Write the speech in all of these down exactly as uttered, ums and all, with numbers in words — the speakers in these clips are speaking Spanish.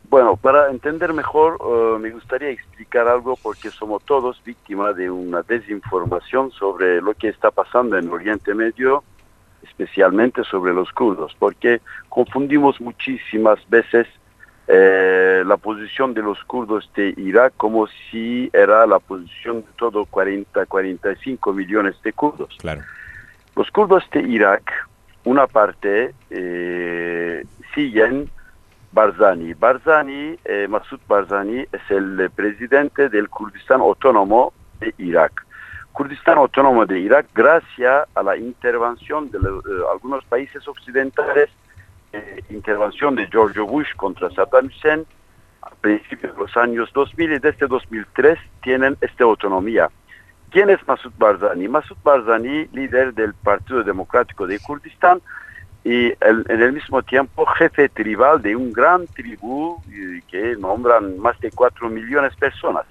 Bueno, para entender mejor, uh, me gustaría explicar algo porque somos todos víctimas de una desinformación sobre lo que está pasando en Oriente Medio, especialmente sobre los kurdos, porque confundimos muchísimas veces eh, la posición de los kurdos de Irak como si era la posición de todo cuarenta, cuarenta y cinco millones de kurdos. Claro. Los kurdos de Irak, una parte, eh, siguen Barzani. Barzani, eh, Masud Barzani es el presidente del Kurdistán Autónomo de Irak. Kurdistán Autónomo de Irak, gracias a la intervención de los, eh, algunos países occidentales, eh, intervención de George Bush contra Saddam Hussein, a principios de los años dos mil y desde dos mil tres tienen esta autonomía. ¿Quién es Masud Barzani? Masud Barzani, líder del Partido Democrático de Kurdistán, y el, en el mismo tiempo jefe tribal de un gran tribu eh, que nombran más de cuatro millones de personas.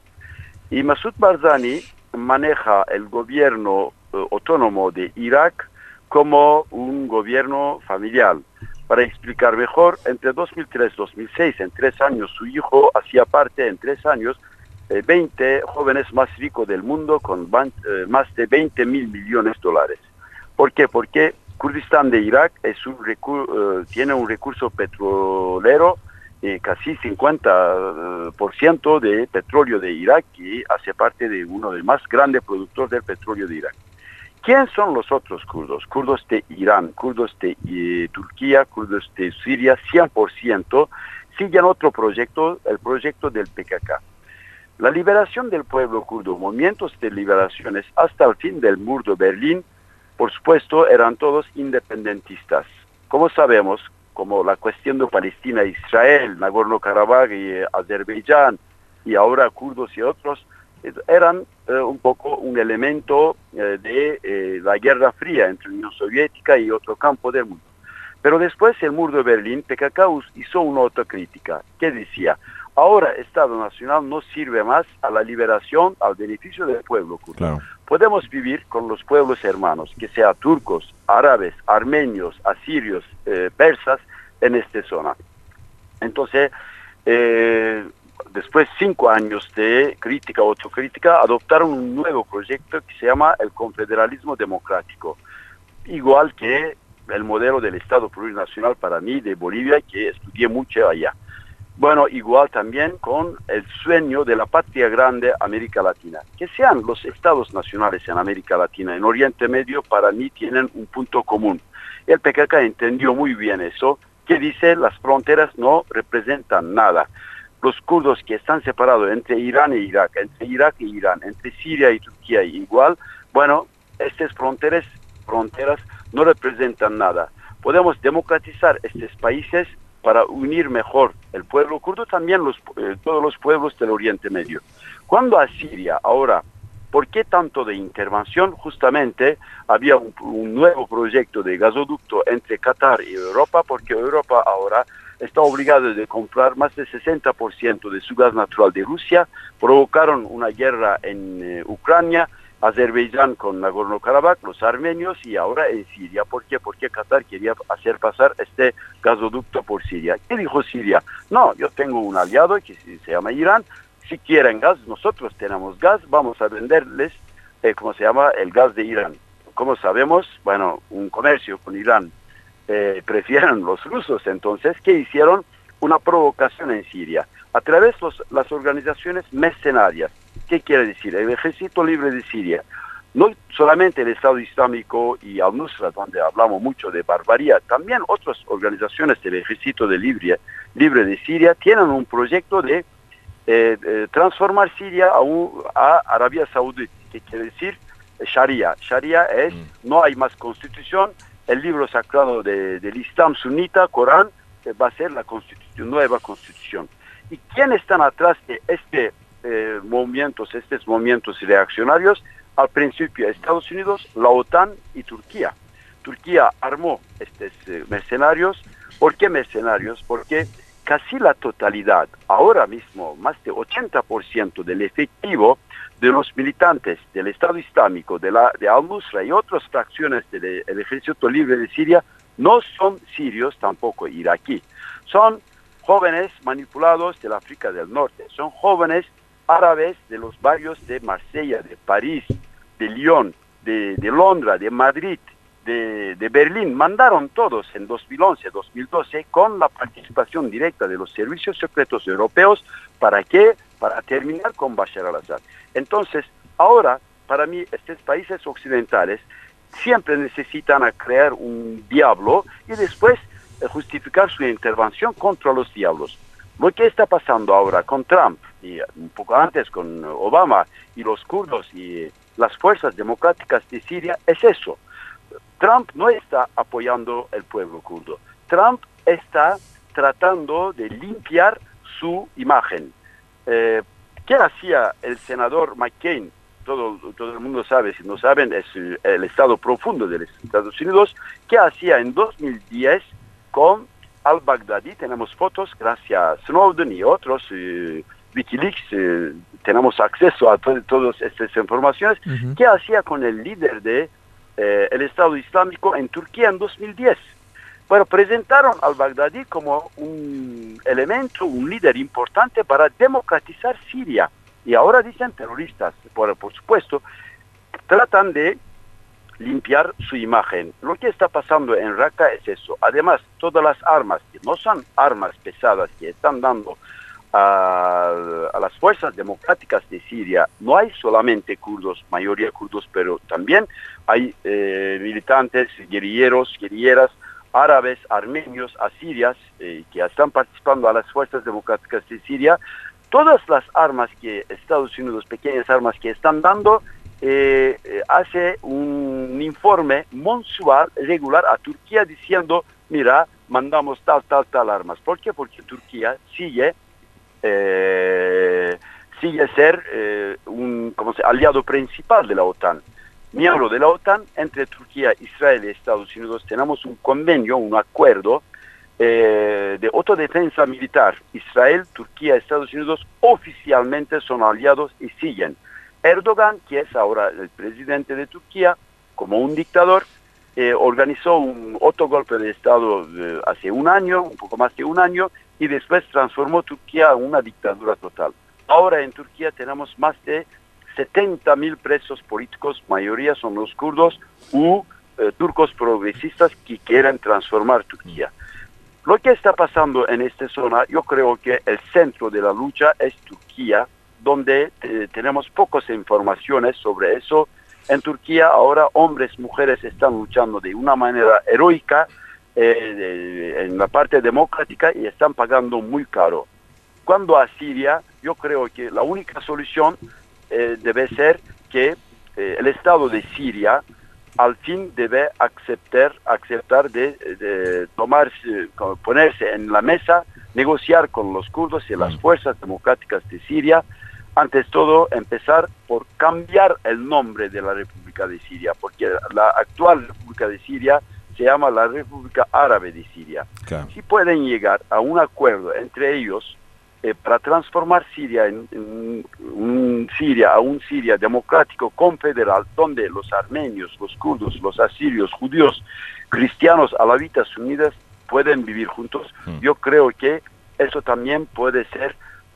Y Masud Barzani maneja el gobierno eh, autónomo de Irak como un gobierno familiar. Para explicar mejor, entre dos mil tres y dos mil seis, en tres años, su hijo hacía parte, en tres años, eh, veinte jóvenes más ricos del mundo con van, eh, más de veinte mil millones de dólares. ¿Por qué? Porque Kurdistán de Irak es un recur, eh, tiene un recurso petrolero, eh, casi cincuenta por ciento de petróleo de Irak, que hace parte de uno de los más grandes productores del petróleo de Irak. ¿Quién son los otros kurdos? Kurdos de Irán, kurdos de eh, Turquía, kurdos de Siria, cien por ciento siguen otro proyecto, el proyecto del P K K. La liberación del pueblo kurdo, movimientos de liberaciones hasta el fin del muro de Berlín, por supuesto, eran todos independentistas. Como sabemos, como la cuestión de Palestina, Israel, Nagorno-Karabaj y eh, Azerbaiyán, y ahora kurdos y otros, eh, eran eh, un poco un elemento eh, de eh, la Guerra Fría entre la Unión Soviética y otro campo del mundo. Pero después el muro de Berlín, P K K hizo una autocrítica que decía: ahora Estado Nacional no sirve más a la liberación, al beneficio del pueblo kurdo. Claro. Podemos vivir con los pueblos hermanos, que sean turcos, árabes, armenios, asirios, eh, persas, en esta zona. Entonces, eh, después de cinco años de crítica o autocrítica, adoptaron un nuevo proyecto que se llama el Confederalismo Democrático, igual que el modelo del Estado Plurinacional para mí de Bolivia, que estudié mucho allá. Bueno, igual también con el sueño de la patria grande América Latina. Que sean los estados nacionales en América Latina, en Oriente Medio, para mí tienen un punto común. El P K K entendió muy bien eso, que dice las fronteras no representan nada. Los kurdos que están separados entre Irán e Irak, entre Irak e Irán, entre Siria y Turquía igual, bueno, estas fronteras, fronteras no representan nada. Podemos democratizar estos países para unir mejor el pueblo kurdo, también los, eh, todos los pueblos del Oriente Medio. Cuando a Siria, ahora, ¿por qué tanto de intervención? Justamente había un, un nuevo proyecto de gasoducto entre Qatar y Europa, porque Europa ahora está obligada a comprar más del sesenta por ciento de su gas natural de Rusia, provocaron una guerra en eh, Ucrania, Azerbaiyán con Nagorno-Karabaj, los armenios, y ahora en Siria. ¿Por qué? Porque Qatar quería hacer pasar este gasoducto por Siria. ¿Qué dijo Siria? No, yo tengo un aliado que se llama Irán. Si quieren gas, nosotros tenemos gas, vamos a venderles, eh, ¿cómo se llama?, el gas de Irán. Como sabemos, bueno, un comercio con Irán eh, prefieren los rusos. Entonces, ¿qué hicieron? Una provocación en Siria a través de las organizaciones mercenarias. ¿Qué quiere decir? El Ejército Libre de Siria, no solamente el Estado Islámico y Al-Nusra, donde hablamos mucho de barbarie, también otras organizaciones del Ejército de Libre, Libre de Siria tienen un proyecto de eh, eh, transformar Siria a, un, a Arabia Saudita. ¿Qué quiere decir? Sharia. Sharia es, no hay más constitución, el libro sagrado de, del Islam sunita, Corán, eh, va a ser la constitución, nueva constitución. ¿Y quiénes están atrás de este Eh, movimientos, estos movimientos reaccionarios? Al principio Estados Unidos, la OTAN y Turquía. Turquía armó estos eh, mercenarios. ¿Por qué mercenarios? Porque casi la totalidad, ahora mismo más de ochenta por ciento del efectivo de los militantes del Estado Islámico, de, la, de Al-Nusra y otras fracciones del Ejército Libre de Siria, no son sirios, tampoco iraquí. Son jóvenes manipulados del África del Norte, son jóvenes árabes de los barrios de Marsella, de París, de Lyon, de, de Londres, de Madrid, de, de Berlín. Mandaron todos en dos mil once, dos mil doce con la participación directa de los servicios secretos europeos. ¿Para qué? Para terminar con Bashar al-Assad. Entonces, ahora, para mí, estos países occidentales siempre necesitan a crear un diablo y después eh, justificar su intervención contra los diablos. Lo que está pasando ahora con Trump y un poco antes con Obama y los kurdos y las fuerzas democráticas de Siria es eso. Trump no está apoyando el pueblo kurdo. Trump está tratando de limpiar su imagen. Eh, ¿Qué hacía el senador McCain? Todo, todo el mundo sabe, si no saben, es el estado profundo de los Estados Unidos. ¿Qué hacía en dos mil diez con al-Baghdadi? Tenemos fotos, gracias a Snowden y otros, eh, Wikileaks, eh, tenemos acceso a to todas estas informaciones. Uh-huh. ¿Qué hacía con el líder de eh, el Estado Islámico en Turquía en dos mil diez? Bueno, presentaron al-Baghdadi como un elemento, un líder importante para democratizar Siria. Y ahora dicen terroristas, por, por supuesto, tratan de limpiar su imagen. Lo que está pasando en Raqqa es eso. Además, todas las armas, que no son armas pesadas, que están dando a, a las fuerzas democráticas de Siria, no hay solamente kurdos, mayoría kurdos, pero también hay eh, militantes, guerrilleros, guerrilleras, árabes, armenios, asirias, eh, que están participando a las fuerzas democráticas de Siria. Todas las armas que Estados Unidos, pequeñas armas que están dando, eh, eh, hace un informe mensual regular a Turquía diciendo, mira, mandamos tal, tal, tal armas. ¿Por qué? Porque Turquía sigue, eh, sigue ser eh, un como se, aliado principal de la OTAN. Miembro de la OTAN, entre Turquía, Israel y Estados Unidos tenemos un convenio, un acuerdo eh, de autodefensa militar. Israel, Turquía, Estados Unidos oficialmente son aliados y siguen. Erdogan, que es ahora el presidente de Turquía, como un dictador, eh, organizó un otro golpe de Estado eh, hace un año, un poco más de un año, y después transformó Turquía en una dictadura total. Ahora en Turquía tenemos más de setenta mil presos políticos, mayoría son los kurdos u eh, turcos progresistas que quieren transformar Turquía. Lo que está pasando en esta zona, yo creo que el centro de la lucha es Turquía, donde eh, tenemos pocas informaciones sobre eso. En Turquía ahora hombres, mujeres están luchando de una manera heroica eh, de, en la parte democrática y están pagando muy caro. Cuando a Siria, yo creo que la única solución eh, debe ser que eh, el Estado de Siria al fin debe aceptar, aceptar de, de tomarse, ponerse en la mesa, negociar con los kurdos y las fuerzas democráticas de Siria. Antes todo, empezar por cambiar el nombre de la República de Siria, porque la actual República de Siria se llama la República Árabe de Siria. Okay. Si pueden llegar a un acuerdo entre ellos eh, para transformar Siria en, en un Siria a un Siria democrático confederal, donde los armenios, los kurdos, los asirios, judíos, cristianos, alavitas, sunitas pueden vivir juntos, mm. yo creo que eso también puede ser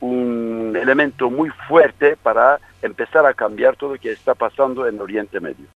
un elemento muy fuerte para empezar a cambiar todo lo que está pasando en Oriente Medio.